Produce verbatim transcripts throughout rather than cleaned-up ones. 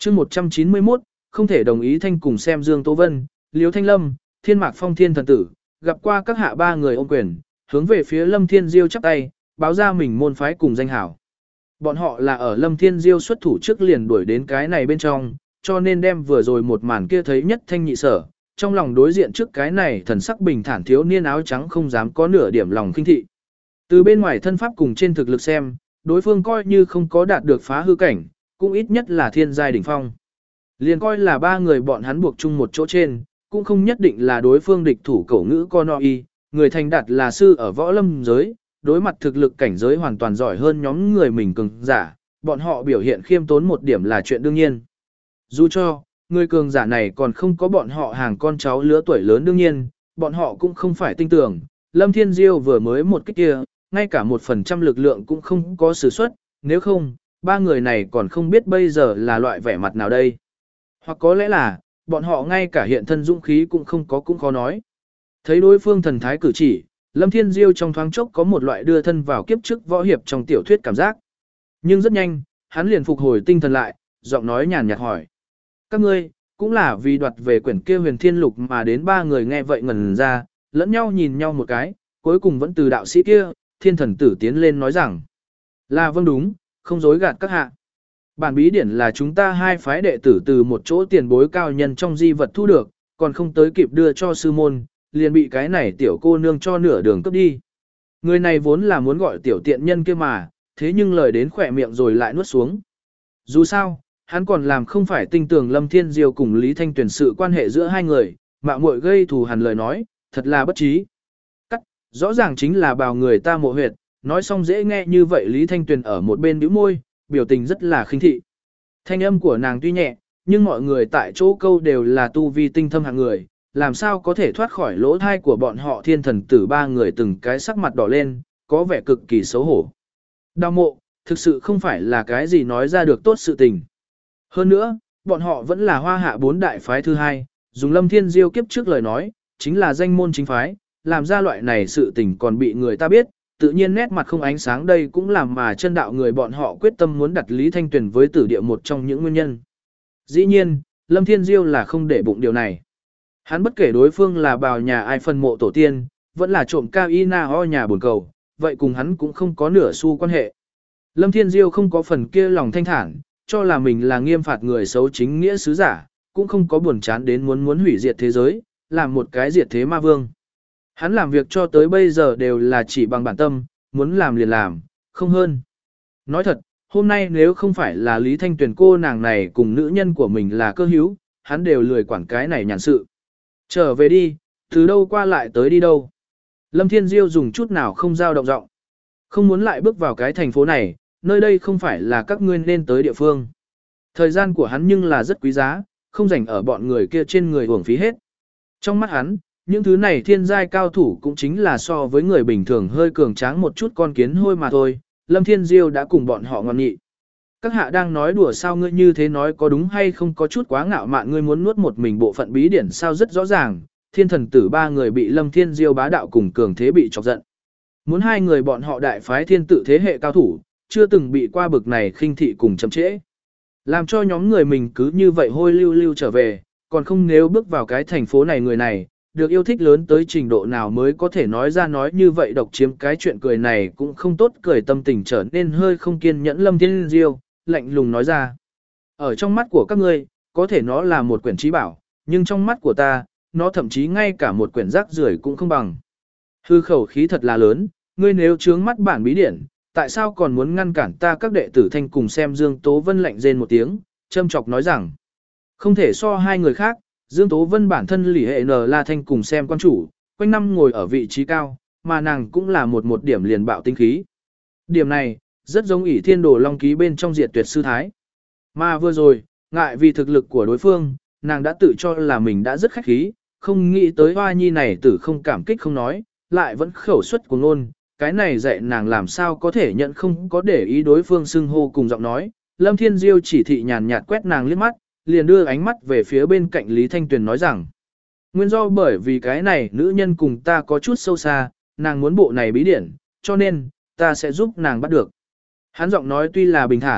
chương một trăm chín mươi mốt, không thể đồng ý thanh cùng xem Dương Tố Vân, Liễu Thanh Lâm, Thiên Mạc Phong Thiên thần tử, gặp qua các hạ ba người ôm quyền, hướng về phía Lâm Thiên Diêu chắp tay, báo ra mình môn phái cùng danh hảo. Bọn họ là ở Lâm Thiên Diêu xuất thủ trước liền đuổi đến cái này bên trong, cho nên đem vừa rồi một màn kia thấy nhất thanh nhị sở, trong lòng đối diện trước cái này thần sắc bình thản thiếu niên áo trắng không dám có nửa điểm lòng khinh thị. Từ bên ngoài thân pháp cùng trên thực lực xem, đối phương coi như không có đạt được phá hư cảnh, cũng ít nhất là thiên giai đỉnh phong. Liền coi là ba người bọn hắn buộc chung một chỗ trên, cũng không nhất định là đối phương địch thủ cổ ngữ con y, người thành đạt là sư ở võ lâm giới, đối mặt thực lực cảnh giới hoàn toàn giỏi hơn nhóm người mình cường giả, bọn họ biểu hiện khiêm tốn một điểm là chuyện đương nhiên. Dù cho, người cường giả này còn không có bọn họ hàng con cháu lứa tuổi lớn đương nhiên, bọn họ cũng không phải tin tưởng, Lâm Thiên Diêu vừa mới một cái kia, ngay cả một phần trăm lực lượng cũng không có sử xuất, nếu không, ba người này còn không biết bây giờ là loại vẻ mặt nào đây. Hoặc có lẽ là, bọn họ ngay cả hiện thân dũng khí cũng không có cũng khó nói. Thấy đối phương thần thái cử chỉ, Lâm Thiên Diêu trong thoáng chốc có một loại đưa thân vào kiếp trước võ hiệp trong tiểu thuyết cảm giác. Nhưng rất nhanh, hắn liền phục hồi tinh thần lại, giọng nói nhàn nhạt hỏi. Các ngươi, cũng là vì đoạt về quyển kia huyền thiên lục mà đến ba người nghe vậy ngẩn ra, lẫn nhau nhìn nhau một cái, cuối cùng vẫn từ đạo sĩ kia, thiên thần tử tiến lên nói rằng. Là vâng đúng, không dối gạt các hạ. Bản bí điển là chúng ta hai phái đệ tử từ một chỗ tiền bối cao nhân trong di vật thu được, còn không tới kịp đưa cho sư môn, liền bị cái này tiểu cô nương cho nửa đường cướp đi. Người này vốn là muốn gọi tiểu tiện nhân kia mà, thế nhưng lời đến khỏe miệng rồi lại nuốt xuống. Dù sao, hắn còn làm không phải tinh tường Lâm Thiên Diêu cùng Lý Thanh Tuyền sự quan hệ giữa hai người, mạo muội gây thù hằn lời nói, thật là bất trí. Cắt, rõ ràng chính là bào người ta mộ huyệt, nói xong dễ nghe như vậy Lý Thanh Tuyền ở một bên bĩu môi, biểu tình rất là khinh thị. Thanh âm của nàng tuy nhẹ, nhưng mọi người tại chỗ câu đều là tu vi tinh thâm hạng người, làm sao có thể thoát khỏi lỗ thai của bọn họ thiên thần tử ba người từng cái sắc mặt đỏ lên, có vẻ cực kỳ xấu hổ. Đào mộ, thực sự không phải là cái gì nói ra được tốt sự tình. Hơn nữa, bọn họ vẫn là hoa hạ bốn đại phái thứ hai, dùng Lâm Thiên Diêu kiếp trước lời nói, chính là danh môn chính phái, làm ra loại này sự tình còn bị người ta biết, tự nhiên nét mặt không ánh sáng đây cũng làm mà chân đạo người bọn họ quyết tâm muốn đặt Lý Thanh Tuyền với tử địa một trong những nguyên nhân. Dĩ nhiên, Lâm Thiên Diêu là không để bụng điều này. Hắn bất kể đối phương là bào nhà ai phân mộ tổ tiên, vẫn là trộm cao y na ho nhà buồn cầu, vậy cùng hắn cũng không có nửa xu quan hệ. Lâm Thiên Diêu không có phần kia lòng thanh thản, cho là mình là nghiêm phạt người xấu chính nghĩa sứ giả, cũng không có buồn chán đến muốn muốn hủy diệt thế giới, làm một cái diệt thế ma vương. Hắn làm việc cho tới bây giờ đều là chỉ bằng bản tâm, muốn làm liền làm, không hơn. Nói thật, hôm nay nếu không phải là Lý Thanh Tuyền cô nàng này cùng nữ nhân của mình là cơ hữu, hắn đều lười quản cái này nhàn sự. Trở về đi, từ đâu qua lại tới đi đâu. Lâm Thiên Diêu dùng chút nào không dao động giọng. Không muốn lại bước vào cái thành phố này, nơi đây không phải là các ngươi nên tới địa phương. Thời gian của hắn nhưng là rất quý giá, không dành ở bọn người kia trên người uổng phí hết. Trong mắt hắn, những thứ này thiên giai cao thủ cũng chính là so với người bình thường hơi cường tráng một chút con kiến hôi mà thôi. Lâm Thiên Diêu đã cùng bọn họ ngon nghị. Các hạ đang nói đùa sao ngươi như thế nói có đúng hay không có chút quá ngạo mạn ngươi muốn nuốt một mình bộ phận bí điển sao rất rõ ràng. Thiên thần tử ba người bị Lâm Thiên Diêu bá đạo cùng cường thế bị chọc giận. Muốn hai người bọn họ đại phái thiên tự thế hệ cao thủ, chưa từng bị qua bực này khinh thị cùng chậm trễ. Làm cho nhóm người mình cứ như vậy hôi lưu lưu trở về, còn không nếu bước vào cái thành phố này người này, được yêu thích lớn tới trình độ nào mới có thể nói ra nói như vậy độc chiếm cái chuyện cười này cũng không tốt cười tâm tình trở nên hơi không kiên nhẫn Lâm Thiên Diêu, lạnh lùng nói ra. Ở trong mắt của các ngươi, có thể nó là một quyển trí bảo, nhưng trong mắt của ta, nó thậm chí ngay cả một quyển rác rưởi cũng không bằng. Hư khẩu khí thật là lớn, ngươi nếu trướng mắt bản bí điển, tại sao còn muốn ngăn cản ta các đệ tử thanh cùng xem Dương Tố Vân lạnh rên một tiếng, châm chọc nói rằng, không thể so hai người khác, Dương Tố Vân bản thân lỷ hệ N La Thanh cùng xem quan chủ, quanh năm ngồi ở vị trí cao, mà nàng cũng là một một điểm liền bạo tinh khí. Điểm này, rất giống ỷ thiên đồ long ký bên trong diệt tuyệt sư thái. Mà vừa rồi, ngại vì thực lực của đối phương, nàng đã tự cho là mình đã rất khách khí, không nghĩ tới hoa nhi này tử không cảm kích không nói, lại vẫn khẩu suất của ngôn. Cái này dạy nàng làm sao có thể nhận không có để ý đối phương xưng hô cùng giọng nói. Lâm Thiên Diêu chỉ thị nhàn nhạt quét nàng liếc mắt, liền đưa ánh mắt về phía bên cạnh Lý Thanh Tuyền nói rằng. Nguyên do bởi vì cái này nữ nhân cùng ta có chút sâu xa, nàng muốn bộ này bí điển, cho nên, ta sẽ giúp nàng bắt được. Hắn giọng nói tuy là bình thản,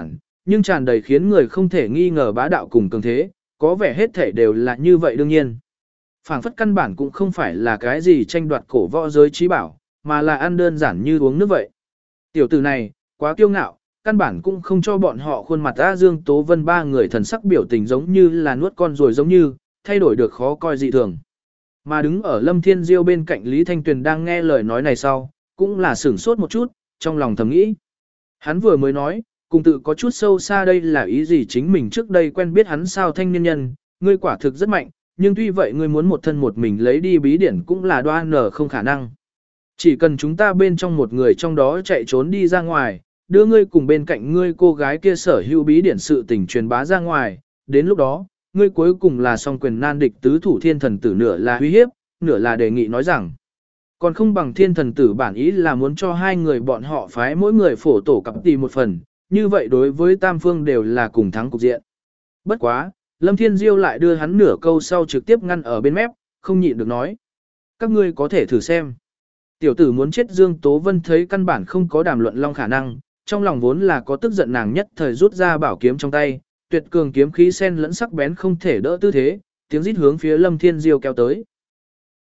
nhưng tràn đầy khiến người không thể nghi ngờ bá đạo cùng cường thế, có vẻ hết thể đều là như vậy đương nhiên. Phảng phất căn bản cũng không phải là cái gì tranh đoạt cổ võ giới trí bảo, mà là ăn đơn giản như uống nước vậy. Tiểu tử này, quá kiêu ngạo, căn bản cũng không cho bọn họ khuôn mặt A Dương Tố Vân ba người thần sắc biểu tình giống như là nuốt con rồi giống như, thay đổi được khó coi dị thường. Mà đứng ở Lâm Thiên Diêu bên cạnh Lý Thanh Tuyền đang nghe lời nói này sau, cũng là sửng sốt một chút, trong lòng thầm nghĩ. Hắn vừa mới nói, cùng tự có chút sâu xa đây là ý gì chính mình trước đây quen biết hắn sao thanh niên nhân, ngươi quả thực rất mạnh, nhưng tuy vậy ngươi muốn một thân một mình lấy đi bí điển cũng là đoan nở không khả năng. Chỉ cần chúng ta bên trong một người trong đó chạy trốn đi ra ngoài, đưa ngươi cùng bên cạnh ngươi cô gái kia sở hữu bí điển sự tình truyền bá ra ngoài, đến lúc đó, ngươi cuối cùng là song quyền nan địch tứ thủ thiên thần tử nửa là uy hiếp, nửa là đề nghị nói rằng, còn không bằng thiên thần tử bản ý là muốn cho hai người bọn họ phái mỗi người phổ tổ cặp tỷ một phần, như vậy đối với tam phương đều là cùng thắng cục diện. Bất quá, Lâm Thiên Diêu lại đưa hắn nửa câu sau trực tiếp ngăn ở bên mép, không nhịn được nói. Các ngươi có thể thử xem. Tiểu tử muốn chết Dương Tố Vân thấy căn bản không có đàm luận long khả năng, trong lòng vốn là có tức giận nàng nhất thời rút ra bảo kiếm trong tay, tuyệt cường kiếm khí sen lẫn sắc bén không thể đỡ tư thế, tiếng rít hướng phía Lâm Thiên Diêu kéo tới.